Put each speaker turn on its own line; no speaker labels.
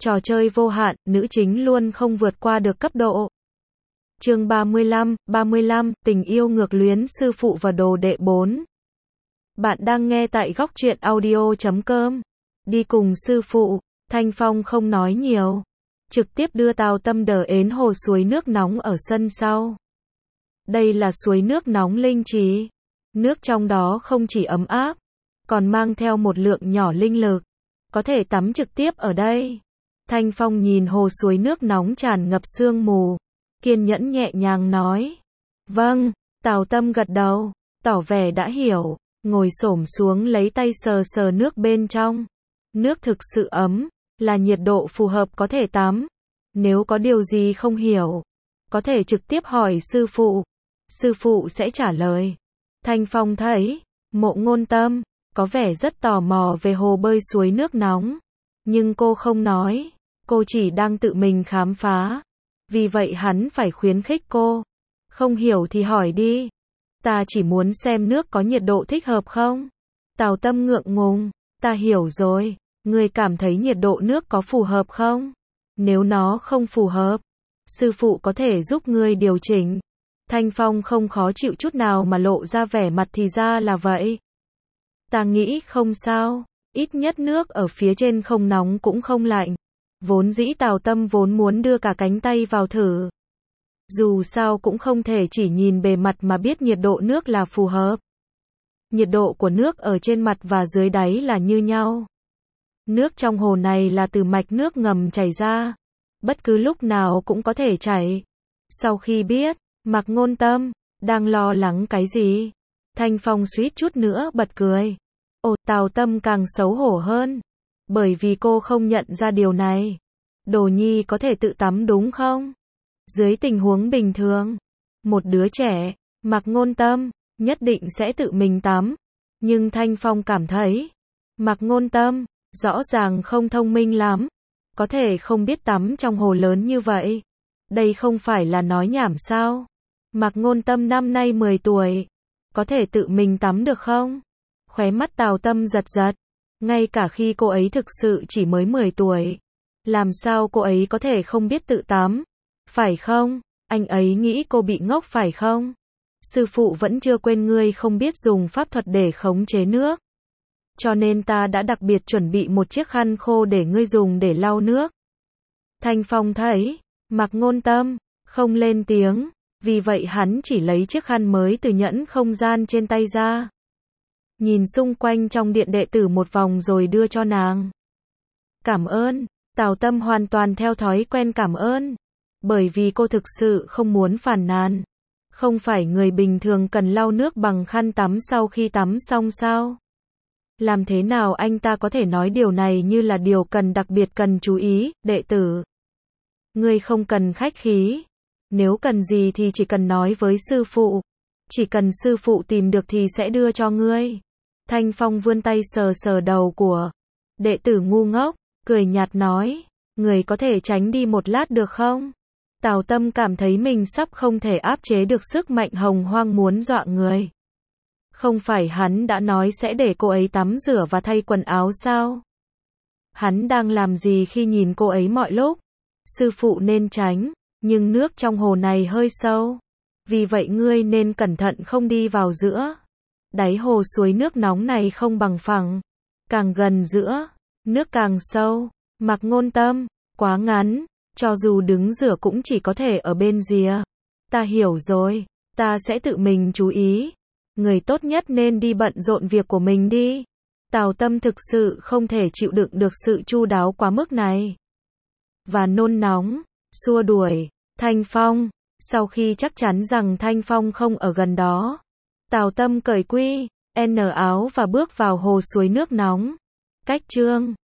Trò chơi vô hạn, nữ chính luôn không vượt qua được cấp độ. Chương 35, tình yêu ngược luyến sư phụ và đồ đệ 4. Bạn đang nghe tại góc truyện audio.com. Đi cùng sư phụ, Thanh Phong không nói nhiều, trực tiếp đưa Tào Tâm đỡ đến hồ suối nước nóng ở sân sau. Đây là suối nước nóng linh trí. Nước trong đó không chỉ ấm áp, còn mang theo một lượng nhỏ linh lực, có thể tắm trực tiếp ở đây. Thanh Phong nhìn hồ suối nước nóng tràn ngập sương mù, kiên nhẫn nhẹ nhàng nói. Vâng, Tào Tâm gật đầu, tỏ vẻ đã hiểu, ngồi xổm xuống lấy tay sờ sờ nước bên trong. Nước thực sự ấm, là nhiệt độ phù hợp có thể tắm. Nếu có điều gì không hiểu, có thể trực tiếp hỏi sư phụ sẽ trả lời. Thanh Phong thấy, Mộ Ngôn Tâm có vẻ rất tò mò về hồ bơi suối nước nóng, nhưng cô không nói, cô chỉ đang tự mình khám phá. Vì vậy hắn phải khuyến khích cô. Không hiểu thì hỏi đi. Ta chỉ muốn xem nước có nhiệt độ thích hợp không? Tào Tâm ngượng ngùng, ta hiểu rồi, ngươi cảm thấy nhiệt độ nước có phù hợp không? Nếu nó không phù hợp, sư phụ có thể giúp ngươi điều chỉnh. Thanh Phong không khó chịu chút nào mà lộ ra vẻ mặt thì ra là vậy. Ta nghĩ không sao, ít nhất nước ở phía trên không nóng cũng không lạnh. Vốn dĩ Tào Tâm vốn muốn đưa cả cánh tay vào thử. Dù sao cũng không thể chỉ nhìn bề mặt mà biết nhiệt độ nước là phù hợp. Nhiệt độ của nước ở trên mặt và dưới đáy là như nhau. Nước trong hồ này là từ mạch nước ngầm chảy ra, bất cứ lúc nào cũng có thể chảy. Sau khi biết, Mạc Ngôn Tâm đang lo lắng cái gì, Thanh Phong suýt chút nữa bật cười. Ồ, Tào Tâm càng xấu hổ hơn, bởi vì cô không nhận ra điều này. Đồ nhi có thể tự tắm đúng không? Dưới tình huống bình thường, một đứa trẻ, Mạc Ngôn Tâm nhất định sẽ tự mình tắm. Nhưng Thanh Phong cảm thấy, Mạc Ngôn Tâm rõ ràng không thông minh lắm, có thể không biết tắm trong hồ lớn như vậy. Đây không phải là nói nhảm sao? Mạc Ngôn Tâm năm nay 10 tuổi, có thể tự mình tắm được không? Khóe mắt Tào Tâm giật giật, ngay cả khi cô ấy thực sự chỉ mới 10 tuổi, làm sao cô ấy có thể không biết tự tắm? Phải không? Anh ấy nghĩ cô bị ngốc phải không? Sư phụ vẫn chưa quên ngươi không biết dùng pháp thuật để khống chế nước. Cho nên ta đã đặc biệt chuẩn bị một chiếc khăn khô để ngươi dùng để lau nước. Thanh Phong thấy, Mạc Ngôn Tâm không lên tiếng, vì vậy hắn chỉ lấy chiếc khăn mới từ nhẫn không gian trên tay ra. Nhìn xung quanh trong điện đệ tử một vòng rồi đưa cho nàng. Cảm ơn. Tào Tâm hoàn toàn theo thói quen cảm ơn, bởi vì cô thực sự không muốn phàn nàn. Không phải người bình thường cần lau nước bằng khăn tắm sau khi tắm xong sao? Làm thế nào anh ta có thể nói điều này như là điều đặc biệt cần chú ý, đệ tử? Ngươi không cần khách khí. Nếu cần gì thì chỉ cần nói với sư phụ. Chỉ cần sư phụ tìm được thì sẽ đưa cho ngươi. Thanh Phong vươn tay sờ sờ đầu của đệ tử ngu ngốc, cười nhạt nói, người có thể tránh đi một lát được không? Tào Tâm cảm thấy mình sắp không thể áp chế được sức mạnh hồng hoang muốn dọa người. Không phải hắn đã nói sẽ để cô ấy tắm rửa và thay quần áo sao? Hắn đang làm gì khi nhìn cô ấy mọi lúc? Sư phụ nên tránh, nhưng nước trong hồ này hơi sâu. Vì vậy ngươi nên cẩn thận không đi vào giữa. Đáy hồ suối nước nóng này không bằng phẳng. Càng gần giữa, nước càng sâu. Mạc Ngôn Tâm, quá ngắn, cho dù đứng rửa cũng chỉ có thể ở bên rìa. Ta hiểu rồi, ta sẽ tự mình chú ý. Người tốt nhất nên đi bận rộn việc của mình đi. Tào Tâm thực sự không thể chịu đựng được sự chu đáo quá mức này. Và nôn nóng, xua đuổi Thanh Phong. Sau khi chắc chắn rằng Thanh Phong không ở gần đó, Tào Tâm cởi quy N áo và bước vào hồ suối nước nóng. Cách chương